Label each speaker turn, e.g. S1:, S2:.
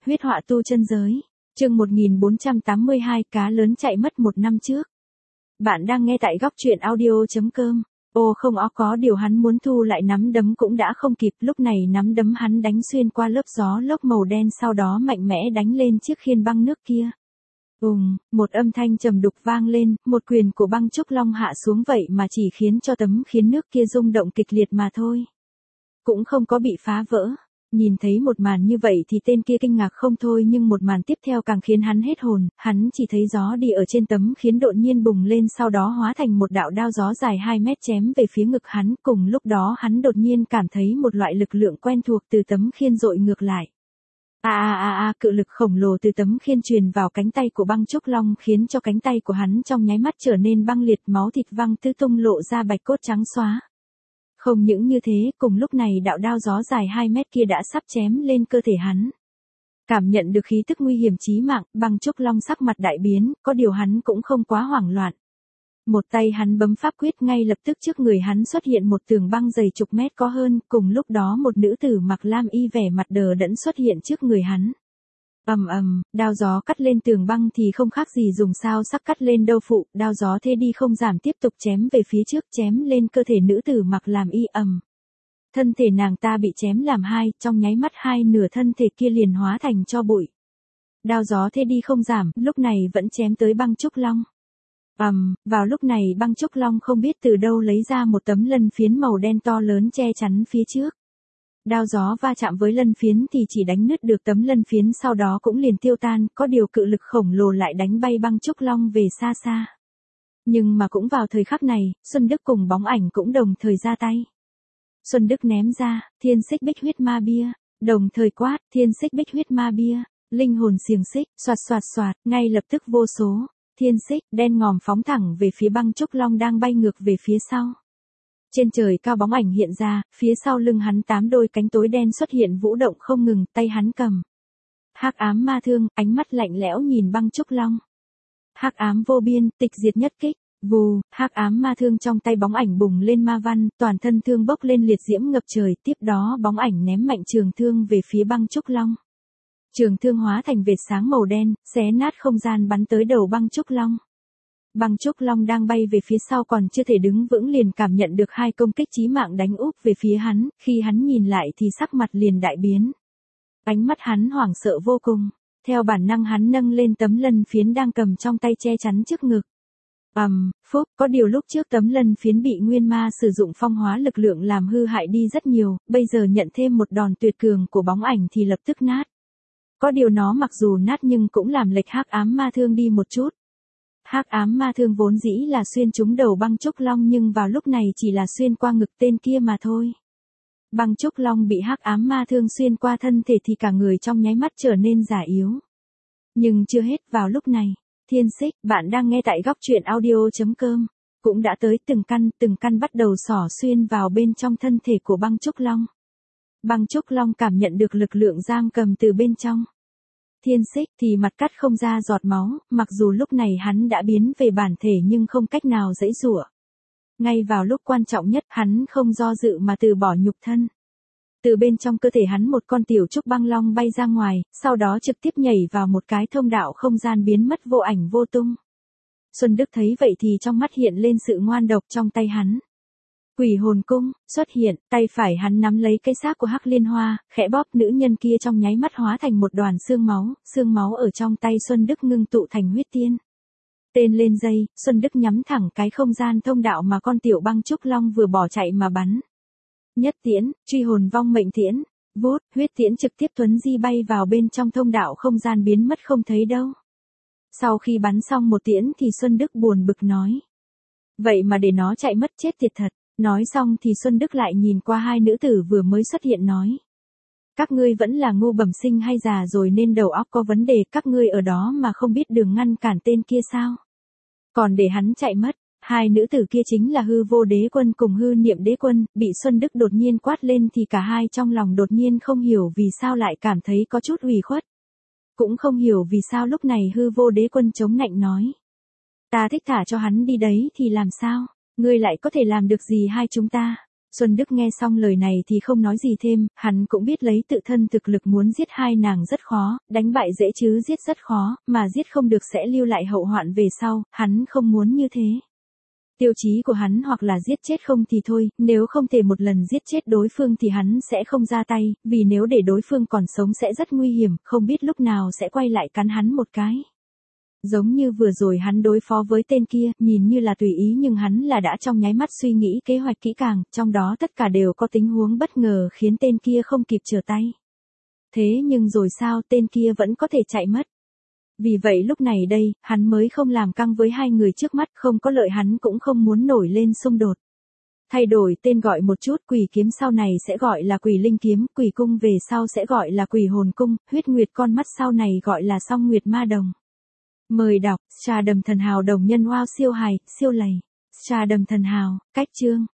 S1: Huyết họa tu chân giới. Chương 1482 cá lớn chạy mất 1 năm trước. Bạn đang nghe tại góc truyện audio.com. Ô không có điều hắn muốn thu lại nắm đấm cũng đã không kịp, lúc này nắm đấm hắn đánh xuyên qua lớp gió lốc màu đen, sau đó mạnh mẽ đánh lên chiếc khiên băng nước kia. Một âm thanh trầm đục vang lên, một quyền của băng trúc long hạ xuống vậy mà chỉ khiến cho tấm khiên nước kia rung động kịch liệt mà thôi. Cũng không có bị phá vỡ. Nhìn thấy một màn như vậy thì tên kia kinh ngạc không thôi, nhưng một màn tiếp theo càng khiến hắn hết hồn, hắn chỉ thấy gió đi ở trên tấm khiên đột nhiên bùng lên, sau đó hóa thành một đạo đao gió dài 2 mét chém về phía ngực hắn, cùng lúc đó hắn đột nhiên cảm thấy một loại lực lượng quen thuộc từ tấm khiên dội ngược lại. Cự lực khổng lồ từ tấm khiên truyền vào cánh tay của băng trúc long khiến cho cánh tay của hắn trong nháy mắt trở nên băng liệt, máu thịt văng tứ tung lộ ra bạch cốt trắng xóa. Không những như thế, cùng lúc này đạo đao gió dài 2 mét kia đã sắp chém lên cơ thể hắn. Cảm nhận được khí tức nguy hiểm chí mạng, băng trúc long sắc mặt đại biến, có điều hắn cũng không quá hoảng loạn. Một tay hắn bấm pháp quyết, ngay lập tức trước người hắn xuất hiện một tường băng dày chục mét có hơn, cùng lúc đó một nữ tử mặc lam y vẻ mặt đờ đẫn xuất hiện trước người hắn. Đao gió cắt lên tường băng thì không khác gì dùng sao sắc cắt lên đâu phụ, đao gió thế đi không giảm tiếp tục chém về phía trước, chém lên cơ thể nữ tử mặc lam y. Thân thể nàng ta bị chém làm hai, trong nháy mắt hai nửa thân thể kia liền hóa thành tro bụi. Đao gió thế đi không giảm, lúc này vẫn chém tới băng trúc long. Vào lúc này băng trúc long không biết từ đâu lấy ra một tấm lân phiến màu đen to lớn che chắn phía trước. Đao gió va chạm với lân phiến thì chỉ đánh nứt được tấm lân phiến, sau đó cũng liền tiêu tan, có điều cự lực khổng lồ lại đánh bay băng trúc long về xa xa. Nhưng mà cũng vào thời khắc này, Xuân Đức cùng bóng ảnh cũng đồng thời ra tay. Xuân Đức ném ra, thiên xích bích huyết ma bia, đồng thời quát, thiên xích bích huyết ma bia, linh hồn xiềng xích, xoạt, ngay lập tức vô số, thiên xích, đen ngòm phóng thẳng về phía băng trúc long đang bay ngược về phía sau. Trên trời cao bóng ảnh hiện ra, phía sau lưng hắn 8 đôi cánh tối đen xuất hiện vũ động không ngừng, tay hắn cầm hắc ám ma thương, ánh mắt lạnh lẽo nhìn băng trúc long. Hắc ám vô biên, tịch diệt nhất kích. Vù, hắc ám ma thương trong tay bóng ảnh bùng lên ma văn, toàn thân thương bốc lên liệt diễm ngập trời, tiếp đó bóng ảnh ném mạnh trường thương về phía băng trúc long. Trường thương hóa thành vệt sáng màu đen, xé nát không gian bắn tới đầu băng trúc long. Băng trúc long đang bay về phía sau còn chưa thể đứng vững liền cảm nhận được 2 công kích chí mạng đánh úp về phía hắn, khi hắn nhìn lại thì sắc mặt liền đại biến. Ánh mắt hắn hoảng sợ vô cùng, theo bản năng hắn nâng lên tấm lân phiến đang cầm trong tay che chắn trước ngực. Có điều lúc trước tấm lân phiến bị nguyên ma sử dụng phong hóa lực lượng làm hư hại đi rất nhiều, bây giờ nhận thêm một đòn tuyệt cường của bóng ảnh thì lập tức nát. Có điều nó mặc dù nát nhưng cũng làm lệch hắc ám ma thương đi một chút. Hắc ám ma thương vốn dĩ là xuyên trúng đầu băng trúc long, nhưng vào lúc này chỉ là xuyên qua ngực tên kia mà thôi. Băng trúc long bị hắc ám ma thương xuyên qua thân thể thì cả người trong nháy mắt trở nên già yếu. Nhưng chưa hết, vào lúc này, thiên xích, bạn đang nghe tại góc truyện audio.com, cũng đã tới từng căn bắt đầu xỏ xuyên vào bên trong thân thể của băng trúc long. Băng trúc long cảm nhận được lực lượng giam cầm từ bên trong. Thiên xích thì mặt cắt không ra giọt máu, mặc dù lúc này hắn đã biến về bản thể nhưng không cách nào giãy giụa. Ngay vào lúc quan trọng nhất, hắn không do dự mà từ bỏ nhục thân. Từ bên trong cơ thể hắn một con tiểu trúc băng long bay ra ngoài, sau đó trực tiếp nhảy vào một cái thông đạo không gian biến mất vô ảnh vô tung. Xuân Đức thấy vậy thì trong mắt hiện lên sự ngoan độc, trong tay hắn. Quỷ hồn cung xuất hiện, tay phải hắn nắm lấy cái xác của Hắc Liên Hoa, khẽ bóp, nữ nhân kia trong nháy mắt hóa thành một đoàn xương máu ở trong tay Xuân Đức ngưng tụ thành huyết tiên. Tên lên dây, Xuân Đức nhắm thẳng cái không gian thông đạo mà con tiểu băng trúc long vừa bỏ chạy mà bắn. Nhất tiễn, truy hồn vong mệnh tiễn, vút, huyết tiễn trực tiếp tuấn di bay vào bên trong thông đạo không gian biến mất không thấy đâu. Sau khi bắn xong một tiễn thì Xuân Đức buồn bực nói. Vậy mà để nó chạy mất chết tiệt thật. Nói xong thì Xuân Đức lại nhìn qua 2 nữ tử vừa mới xuất hiện nói. Các ngươi vẫn là ngu bẩm sinh hay già rồi nên đầu óc có vấn đề, các ngươi ở đó mà không biết đường ngăn cản tên kia sao? Còn để hắn chạy mất. 2 nữ tử kia chính là Hư Vô Đế Quân cùng Hư Niệm Đế Quân, bị Xuân Đức đột nhiên quát lên thì cả hai trong lòng đột nhiên không hiểu vì sao lại cảm thấy có chút ủy khuất. Cũng không hiểu vì sao lúc này Hư Vô Đế Quân chống nạnh nói. Ta thích thả cho hắn đi đấy thì làm sao? Ngươi lại có thể làm được gì hai chúng ta? Xuân Đức nghe xong lời này thì không nói gì thêm, hắn cũng biết lấy tự thân thực lực muốn giết hai nàng rất khó, đánh bại dễ chứ giết rất khó, mà giết không được sẽ lưu lại hậu hoạn về sau, hắn không muốn như thế. Tiêu chí của hắn hoặc là giết chết không thì thôi, nếu không thể một lần giết chết đối phương thì hắn sẽ không ra tay, vì nếu để đối phương còn sống sẽ rất nguy hiểm, không biết lúc nào sẽ quay lại cắn hắn một cái. Giống như vừa rồi hắn đối phó với tên kia, nhìn như là tùy ý nhưng hắn là đã trong nháy mắt suy nghĩ kế hoạch kỹ càng, trong đó tất cả đều có tình huống bất ngờ khiến tên kia không kịp trở tay. Thế nhưng rồi sao, tên kia vẫn có thể chạy mất. Vì vậy lúc này đây, hắn mới không làm căng với hai người trước mắt, không có lợi hắn cũng không muốn nổi lên xung đột. Thay đổi tên gọi một chút, Quỷ kiếm sau này sẽ gọi là Quỷ linh kiếm, Quỷ cung về sau sẽ gọi là Quỷ hồn cung, Huyết nguyệt con mắt sau này gọi là Song nguyệt ma đồng. Mời đọc, Trà đầm thần hào đồng nhân wow siêu hài, siêu lầy. Trà đầm thần hào, cách chương.